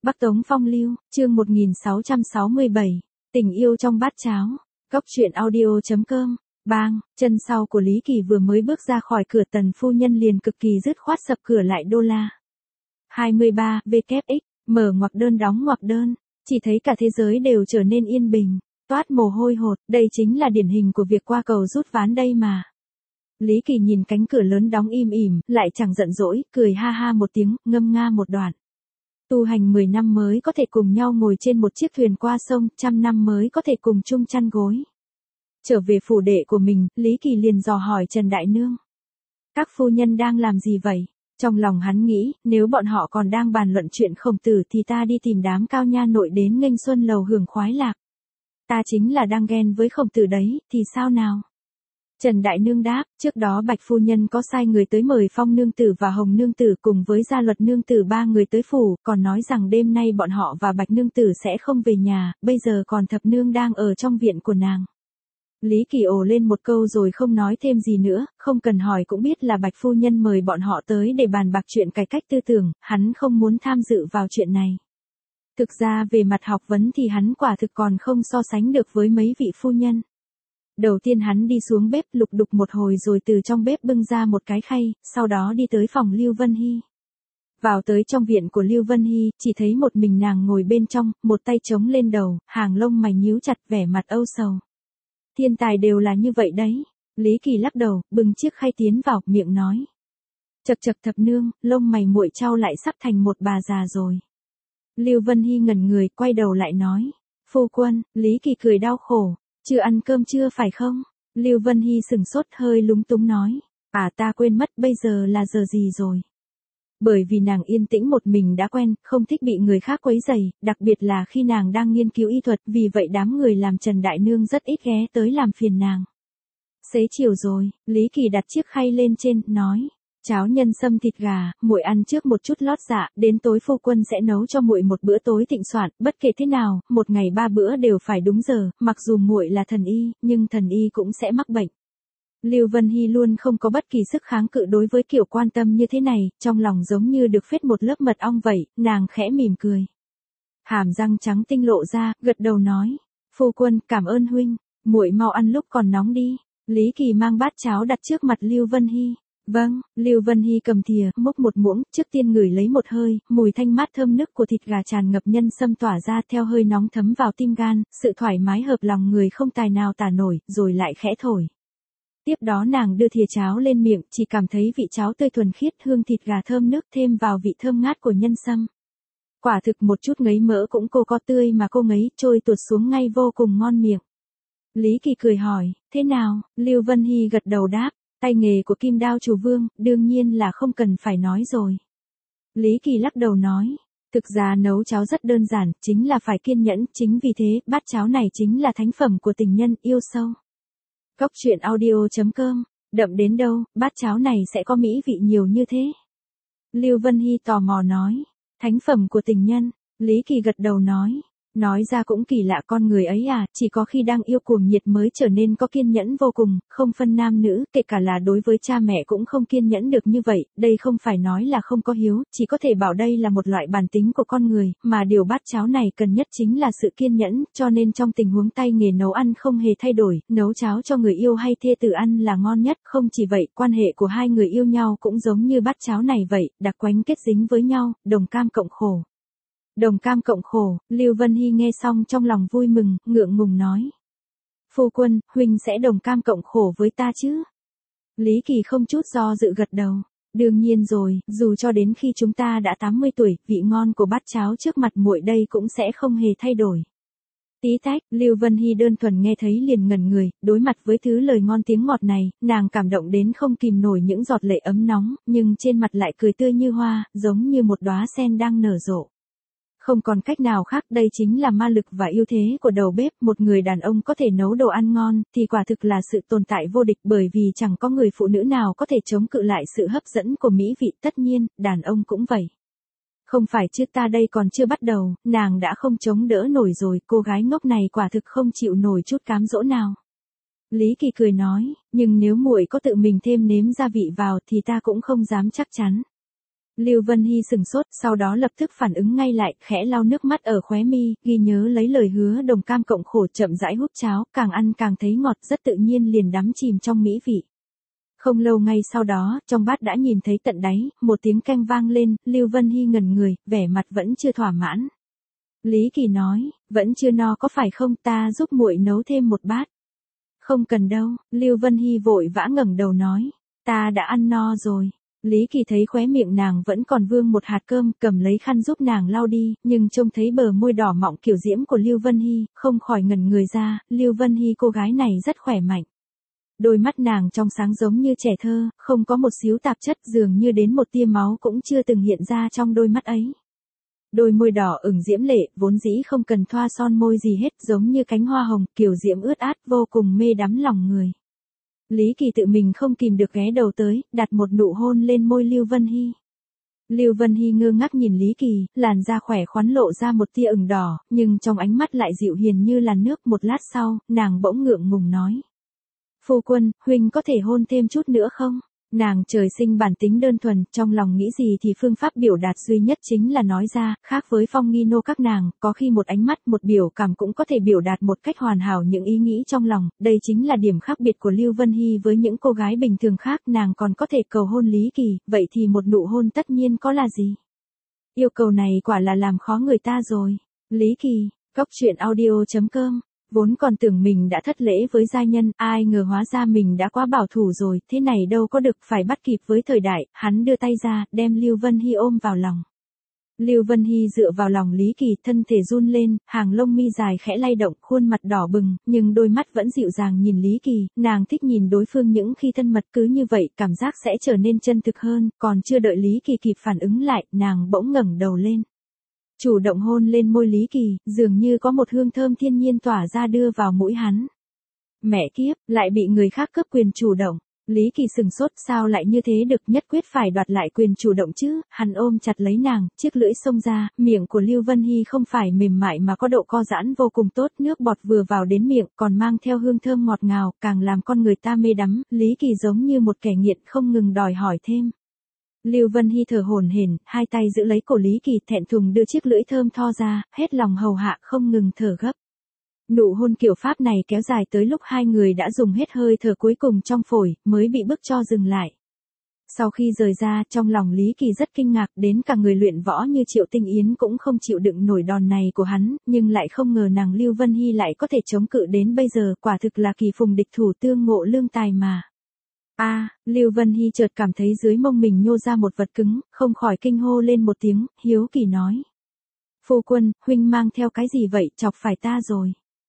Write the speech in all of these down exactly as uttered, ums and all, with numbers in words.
Bắc Tống Phong Lưu, chương một nghìn sáu trăm sáu mươi bảy, tình yêu trong bát cháo. Cốc truyện audio chấm com. Bang, chân sau của Lý Kỳ vừa mới bước ra khỏi cửa, Tần phu nhân liền cực kỳ dứt khoát sập cửa lại đô la. hai mươi ba W X, mở ngoặc đơn đóng ngoặc đơn, chỉ thấy cả thế giới đều trở nên yên bình, toát mồ hôi hột, đây chính là điển hình của việc qua cầu rút ván đây mà. Lý Kỳ nhìn cánh cửa lớn đóng im ỉm, lại chẳng giận dỗi, cười ha ha một tiếng, ngâm nga một đoạn. Tu hành mười năm mới có thể cùng nhau ngồi trên một chiếc thuyền qua sông, trăm năm mới có thể cùng chung chăn gối. Trở về phủ đệ của mình, Lý Kỳ liền dò hỏi Trần Đại Nương. Các phu nhân đang làm gì vậy? Trong lòng hắn nghĩ, nếu bọn họ còn đang bàn luận chuyện Khổng Tử thì ta đi tìm đám cao nha nội đến nghênh xuân lầu hưởng khoái lạc. Ta chính là đang ghen với Khổng Tử đấy, thì sao nào? Trần Đại Nương đáp, trước đó Bạch phu nhân có sai người tới mời Phong nương tử và Hồng nương tử cùng với Gia Luật nương tử ba người tới phủ, còn nói rằng đêm nay bọn họ và Bạch nương tử sẽ không về nhà, bây giờ còn Thập nương đang ở trong viện của nàng. Lý Kỳ ồ lên một câu rồi không nói thêm gì nữa, không cần hỏi cũng biết là Bạch phu nhân mời bọn họ tới để bàn bạc chuyện cải cách tư tưởng, hắn không muốn tham dự vào chuyện này. Thực ra về mặt học vấn thì hắn quả thực còn không so sánh được với mấy vị phu nhân. Đầu tiên hắn đi xuống bếp lục đục một hồi rồi từ trong bếp bưng ra một cái khay, sau đó đi tới phòng Lưu Vân Hy. Vào tới trong viện của Lưu Vân Hy, chỉ thấy một mình nàng ngồi bên trong, một tay chống lên đầu, hàng lông mày nhíu chặt, vẻ mặt âu sầu. Thiên tài đều là như vậy đấy. Lý Kỳ lắc đầu, bưng chiếc khay tiến vào, miệng nói. Chậc chậc Thập nương, lông mày muội trao lại sắp thành một bà già rồi. Lưu Vân Hy ngẩn người, quay đầu lại nói. Phu quân, Lý Kỳ cười đau khổ. Chưa ăn cơm chưa phải không? Lưu Vân Hy sừng sốt hơi lúng túng nói. À ta quên mất bây giờ là giờ gì rồi. Bởi vì nàng yên tĩnh một mình đã quen, không thích bị người khác quấy rầy, đặc biệt là khi nàng đang nghiên cứu y thuật, vì vậy đám người làm Trần Đại Nương rất ít ghé tới làm phiền nàng. Xế chiều rồi, Lý Kỳ đặt chiếc khay lên trên, nói. Cháo nhân sâm thịt gà, muội ăn trước một chút lót dạ, đến tối phu quân sẽ nấu cho muội một bữa tối thịnh soạn, bất kể thế nào, một ngày ba bữa đều phải đúng giờ, mặc dù muội là thần y, nhưng thần y cũng sẽ mắc bệnh. Lưu Vân Hy luôn không có bất kỳ sức kháng cự đối với kiểu quan tâm như thế này, trong lòng giống như được phết một lớp mật ong vậy, nàng khẽ mỉm cười. Hàm răng trắng tinh lộ ra, gật đầu nói, phu quân, cảm ơn huynh, muội mau ăn lúc còn nóng đi. Lý Kỳ mang bát cháo đặt trước mặt Lưu Vân Hy. Vâng, Lưu Vân Hy cầm thìa, múc một muỗng, trước tiên ngửi lấy một hơi, mùi thanh mát thơm nức của thịt gà tràn ngập nhân sâm tỏa ra theo hơi nóng thấm vào tim gan, sự thoải mái hợp lòng người không tài nào tả nổi, rồi lại khẽ thổi. Tiếp đó nàng đưa thìa cháo lên miệng, chỉ cảm thấy vị cháo tươi thuần khiết, hương thịt gà thơm nức thêm vào vị thơm ngát của nhân sâm. Quả thực một chút ngấy mỡ cũng cô có tươi mà cô ngấy trôi tuột xuống ngay vô cùng ngon miệng. Lý Kỳ cười hỏi, thế nào? Lưu Vân Hy gật đầu đáp. Tay nghề của Kim Đao Chủ Vương, đương nhiên là không cần phải nói rồi. Lý Kỳ lắc đầu nói, thực ra nấu cháo rất đơn giản, chính là phải kiên nhẫn, chính vì thế, bát cháo này chính là thánh phẩm của tình nhân yêu sâu. Cốc truyện audio chấm com, đậm đến đâu, bát cháo này sẽ có mỹ vị nhiều như thế. Lưu Vân Hy tò mò nói, thánh phẩm của tình nhân, Lý Kỳ gật đầu nói. Nói ra cũng kỳ lạ, con người ấy à, chỉ có khi đang yêu cuồng nhiệt mới trở nên có kiên nhẫn vô cùng, không phân nam nữ, kể cả là đối với cha mẹ cũng không kiên nhẫn được như vậy, đây không phải nói là không có hiếu, chỉ có thể bảo đây là một loại bản tính của con người, mà điều bát cháo này cần nhất chính là sự kiên nhẫn, cho nên trong tình huống tay nghề nấu ăn không hề thay đổi, nấu cháo cho người yêu hay thê tử ăn là ngon nhất, không chỉ vậy, quan hệ của hai người yêu nhau cũng giống như bát cháo này vậy, đặc quánh kết dính với nhau, đồng cam cộng khổ. Đồng cam cộng khổ, Lưu Vân Hy nghe xong trong lòng vui mừng, ngượng ngùng nói. Phu quân, huynh sẽ đồng cam cộng khổ với ta chứ? Lý Kỳ không chút do dự gật đầu. Đương nhiên rồi, dù cho đến khi chúng ta đã tám mươi tuổi, vị ngon của bát cháo trước mặt muội đây cũng sẽ không hề thay đổi. Tí tách, Lưu Vân Hy đơn thuần nghe thấy liền ngẩn người, đối mặt với thứ lời ngon tiếng ngọt này, nàng cảm động đến không kìm nổi những giọt lệ ấm nóng, nhưng trên mặt lại cười tươi như hoa, giống như một đóa sen đang nở rộ. Không còn cách nào khác, đây chính là ma lực và ưu thế của đầu bếp, một người đàn ông có thể nấu đồ ăn ngon, thì quả thực là sự tồn tại vô địch, bởi vì chẳng có người phụ nữ nào có thể chống cự lại sự hấp dẫn của mỹ vị, tất nhiên, đàn ông cũng vậy. Không phải chứ, ta đây còn chưa bắt đầu, nàng đã không chống đỡ nổi rồi, cô gái ngốc này quả thực không chịu nổi chút cám dỗ nào. Lý Kỳ cười nói, nhưng nếu muội có tự mình thêm nếm gia vị vào thì ta cũng không dám chắc chắn. Lưu Vân Hy sừng sốt, sau đó lập tức phản ứng ngay lại, khẽ lau nước mắt ở khóe mi, ghi nhớ lấy lời hứa đồng cam cộng khổ, chậm rãi húp cháo, càng ăn càng thấy ngọt, rất tự nhiên liền đắm chìm trong mỹ vị. Không lâu ngay sau đó, trong bát đã nhìn thấy tận đáy, một tiếng canh vang lên, Lưu Vân Hy ngẩn người, vẻ mặt vẫn chưa thỏa mãn. Lý Kỳ nói, vẫn chưa no có phải không, ta giúp muội nấu thêm một bát. Không cần đâu, Lưu Vân Hy vội vã ngẩng đầu nói, ta đã ăn no rồi. Lý Kỳ thấy khóe miệng nàng vẫn còn vương một hạt cơm, cầm lấy khăn giúp nàng lau đi, nhưng trông thấy bờ môi đỏ mọng kiểu diễm của Lưu Vân Hy, không khỏi ngẩn người ra, Lưu Vân Hy cô gái này rất khỏe mạnh. Đôi mắt nàng trong sáng giống như trẻ thơ, không có một xíu tạp chất, dường như đến một tia máu cũng chưa từng hiện ra trong đôi mắt ấy. Đôi môi đỏ ửng diễm lệ, vốn dĩ không cần thoa son môi gì hết, giống như cánh hoa hồng, kiểu diễm ướt át, vô cùng mê đắm lòng người. Lý Kỳ tự mình không kìm được ghé đầu tới, đặt một nụ hôn lên môi Lưu Vân Hy. Lưu Vân Hy ngơ ngác nhìn Lý Kỳ, làn da khỏe khoắn lộ ra một tia ửng đỏ, nhưng trong ánh mắt lại dịu hiền như làn nước. Một lát sau, nàng bỗng ngượng ngùng nói. Phu quân, huynh có thể hôn thêm chút nữa không? Nàng trời sinh bản tính đơn thuần, trong lòng nghĩ gì thì phương pháp biểu đạt duy nhất chính là nói ra, khác với Phong Nghi Nô các nàng, có khi một ánh mắt, một biểu cảm cũng có thể biểu đạt một cách hoàn hảo những ý nghĩ trong lòng, đây chính là điểm khác biệt của Lưu Vân Hy với những cô gái bình thường khác, nàng còn có thể cầu hôn Lý Kỳ, vậy thì một nụ hôn tất nhiên có là gì? Yêu cầu này quả là làm khó người ta rồi. Lý Kỳ, Cốc Truyện Audio chấm com. Vốn còn tưởng mình đã thất lễ với gia nhân, ai ngờ hóa ra mình đã quá bảo thủ rồi, thế này đâu có được, phải bắt kịp với thời đại. Hắn đưa tay ra, đem Lưu Vân Hy ôm vào lòng. Lưu Vân Hy dựa vào lòng Lý Kỳ, thân thể run lên, hàng lông mi dài khẽ lay động, khuôn mặt đỏ bừng, nhưng đôi mắt vẫn dịu dàng nhìn Lý Kỳ, nàng thích nhìn đối phương những khi thân mật, cứ như vậy, cảm giác sẽ trở nên chân thực hơn, còn chưa đợi Lý Kỳ kịp phản ứng lại, nàng bỗng ngẩng đầu lên. Chủ động hôn lên môi Lý Kỳ, dường như có một hương thơm thiên nhiên tỏa ra đưa vào mũi hắn. Mẹ kiếp, lại bị người khác cướp quyền chủ động. Lý Kỳ sừng sốt, sao lại như thế được, nhất quyết phải đoạt lại quyền chủ động chứ. Hắn ôm chặt lấy nàng, chiếc lưỡi xông ra, miệng của Lưu Vân Hy không phải mềm mại mà có độ co giãn vô cùng tốt, nước bọt vừa vào đến miệng còn mang theo hương thơm ngọt ngào, càng làm con người ta mê đắm. Lý Kỳ giống như một kẻ nghiện không ngừng đòi hỏi thêm. Lưu Vân Hy thở hổn hển, hai tay giữ lấy cổ Lý Kỳ, thẹn thùng đưa chiếc lưỡi thơm tho ra, hết lòng hầu hạ không ngừng thở gấp. Nụ hôn kiểu Pháp này kéo dài tới lúc hai người đã dùng hết hơi thở cuối cùng trong phổi, mới bị bức cho dừng lại. Sau khi rời ra, trong lòng Lý Kỳ rất kinh ngạc, đến cả người luyện võ như Triệu Tinh Yến cũng không chịu đựng nổi đòn này của hắn, nhưng lại không ngờ nàng Lưu Vân Hy lại có thể chống cự đến bây giờ, quả thực là kỳ phùng địch thủ tương ngộ lương tài mà. A, à, Lưu Vân Hy chợt cảm thấy dưới mông mình nhô ra một vật cứng, không khỏi kinh hô lên một tiếng, hiếu kỳ nói. Phu quân, huynh mang theo cái gì vậy, chọc phải ta rồi.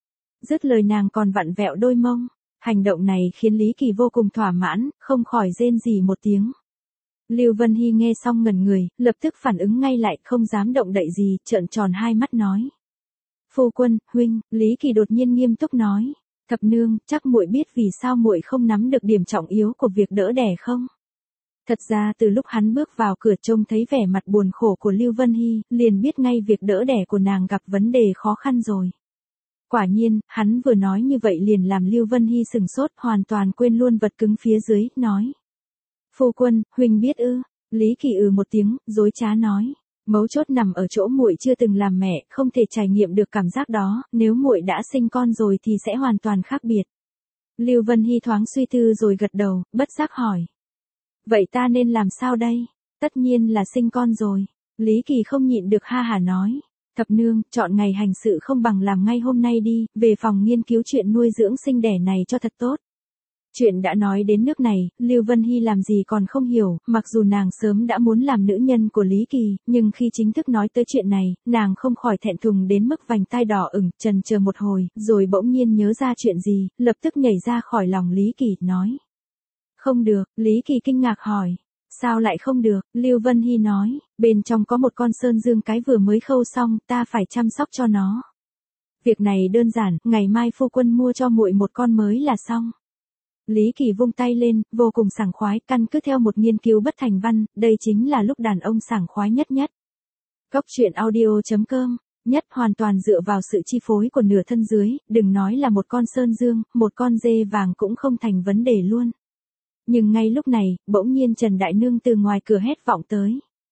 Dứt lời nàng còn vặn vẹo đôi mông. Hành động này khiến Lý Kỳ vô cùng thỏa mãn, không khỏi rên rỉ một tiếng. Lưu Vân Hy nghe xong ngẩn người, lập tức phản ứng ngay lại, không dám động đậy gì, trợn tròn hai mắt nói. Phu quân, huynh, Lý Kỳ đột nhiên nghiêm túc nói. Thập nương, chắc muội biết vì sao muội không nắm được điểm trọng yếu của việc đỡ đẻ không? Thật ra từ lúc hắn bước vào cửa trông thấy vẻ mặt buồn khổ của Lưu Vân Hy, liền biết ngay việc đỡ đẻ của nàng gặp vấn đề khó khăn rồi. Quả nhiên, hắn vừa nói như vậy liền làm Lưu Vân Hy sừng sốt, hoàn toàn quên luôn vật cứng phía dưới, nói. Phu quân, huynh biết ư? Lý Kỳ ừ một tiếng, dối trá nói. Mấu chốt nằm ở chỗ muội chưa từng làm mẹ, không thể trải nghiệm được cảm giác đó, nếu muội đã sinh con rồi thì sẽ hoàn toàn khác biệt. Lưu Vân Hy thoáng suy tư rồi gật đầu, bất giác hỏi. Vậy ta nên làm sao đây? Tất nhiên là sinh con rồi. Lý Kỳ không nhịn được ha hả nói. Thập nương, chọn ngày hành sự không bằng làm ngay hôm nay đi, về phòng nghiên cứu chuyện nuôi dưỡng sinh đẻ này cho thật tốt. Chuyện đã nói đến nước này, Lưu Vân Hy làm gì còn không hiểu, mặc dù nàng sớm đã muốn làm nữ nhân của Lý Kỳ, nhưng khi chính thức nói tới chuyện này, nàng không khỏi thẹn thùng đến mức vành tai đỏ ửng, chần chờ một hồi, rồi bỗng nhiên nhớ ra chuyện gì, lập tức nhảy ra khỏi lòng Lý Kỳ, nói. Không được, Lý Kỳ kinh ngạc hỏi. Sao lại không được, Lưu Vân Hy nói, bên trong có một con sơn dương cái vừa mới khâu xong, ta phải chăm sóc cho nó. Việc này đơn giản, ngày mai phu quân mua cho muội một con mới là xong. Lý Kỳ vung tay lên, vô cùng sảng khoái, căn cứ theo một nghiên cứu bất thành văn, đây chính là lúc đàn ông sảng khoái nhất nhất. Cốc Truyện Audio chấm com, nhất hoàn toàn dựa vào sự chi phối của nửa thân dưới, đừng nói là một con sơn dương, một con dê vàng cũng không thành vấn đề luôn. Nhưng ngay lúc này, bỗng nhiên Trần Đại Nương từ ngoài cửa hét vọng tới.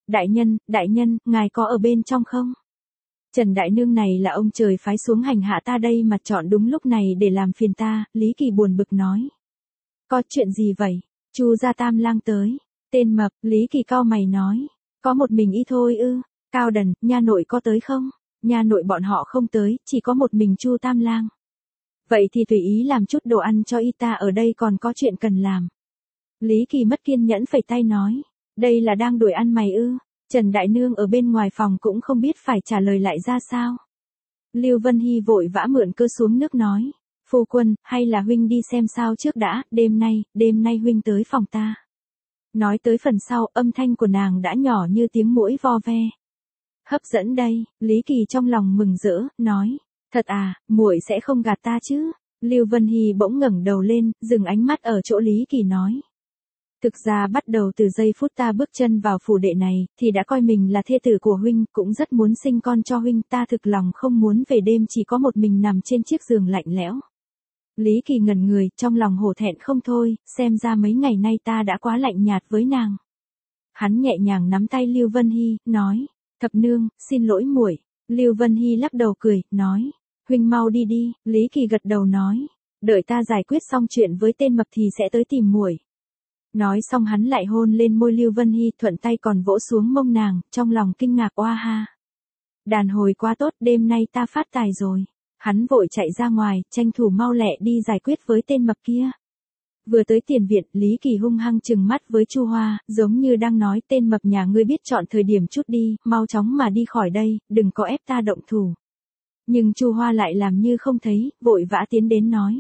Đại nhân, đại nhân, ngài có ở bên trong không? Trần đại nương này là ông trời phái xuống hành hạ ta đây mà chọn đúng lúc này để làm phiền ta, Lý Kỳ buồn bực nói. Có chuyện gì vậy? Chu gia tam lang tới. Tên mập, Lý Kỳ cau mày nói. Có một mình y thôi ư? Cao Đần, nha nội có tới không? Nha nội bọn họ không tới, chỉ có một mình Chu tam lang. Vậy thì tùy ý làm chút đồ ăn cho y, ta ở đây còn có chuyện cần làm. Lý Kỳ mất kiên nhẫn phẩy tay nói. Đây là đang đuổi ăn mày ư? Trần đại nương ở bên ngoài phòng cũng không biết phải trả lời lại ra sao. Lưu Vân Hy vội vã mượn cơ xuống nước nói. Phu quân, hay là huynh đi xem sao trước đã, đêm nay, đêm nay huynh tới phòng ta. Nói tới phần sau, âm thanh của nàng đã nhỏ như tiếng muỗi vo ve. Hấp dẫn đây, Lý Kỳ trong lòng mừng rỡ, nói. Thật à, muội sẽ không gạt ta chứ? Lưu Vân Hy bỗng ngẩng đầu lên, dừng ánh mắt ở chỗ Lý Kỳ nói. Thực ra bắt đầu từ giây phút ta bước chân vào phủ đệ này, thì đã coi mình là thê tử của huynh, cũng rất muốn sinh con cho huynh, ta thực lòng không muốn về đêm chỉ có một mình nằm trên chiếc giường lạnh lẽo. Lý Kỳ ngẩn người, trong lòng hổ thẹn không thôi, xem ra mấy ngày nay ta đã quá lạnh nhạt với nàng. Hắn nhẹ nhàng nắm tay Lưu Vân Hy, nói, thập nương, xin lỗi muội. Lưu Vân Hy lắc đầu cười, nói, huynh mau đi đi. Lý Kỳ gật đầu nói, đợi ta giải quyết xong chuyện với tên mập thì sẽ tới tìm muội. Nói xong hắn lại hôn lên môi Lưu Vân Hy, thuận tay còn vỗ xuống mông nàng, trong lòng kinh ngạc oa ha. Đàn hồi quá tốt, đêm nay ta phát tài rồi. Hắn vội chạy ra ngoài, tranh thủ mau lẹ đi giải quyết với tên mập kia. Vừa tới tiền viện, Lý Kỳ hung hăng trừng mắt với Chu Hoa, giống như đang nói, tên mập nhà ngươi biết chọn thời điểm chút đi, mau chóng mà đi khỏi đây, đừng có ép ta động thủ. Nhưng Chu Hoa lại làm như không thấy, vội vã tiến đến nói.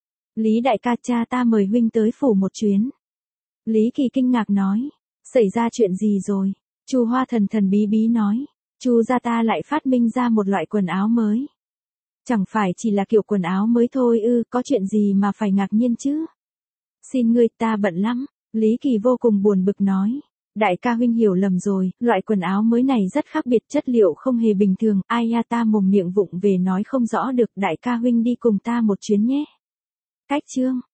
Lý đại ca, cha ta mời huynh tới phủ một chuyến. Lý Kỳ kinh ngạc nói, xảy ra chuyện gì rồi? Chu Hoa thần thần bí bí nói, Chu gia ta lại phát minh ra một loại quần áo mới. Chẳng phải chỉ là kiểu quần áo mới thôi ư, có chuyện gì mà phải ngạc nhiên chứ? Xin ngươi, ta bận lắm. Lý Kỳ vô cùng buồn bực nói. Đại ca huynh hiểu lầm rồi, loại quần áo mới này rất khác biệt, chất liệu không hề bình thường, ai ya ta mồm miệng vụng về nói không rõ được, đại ca huynh đi cùng ta một chuyến nhé. Cách chương.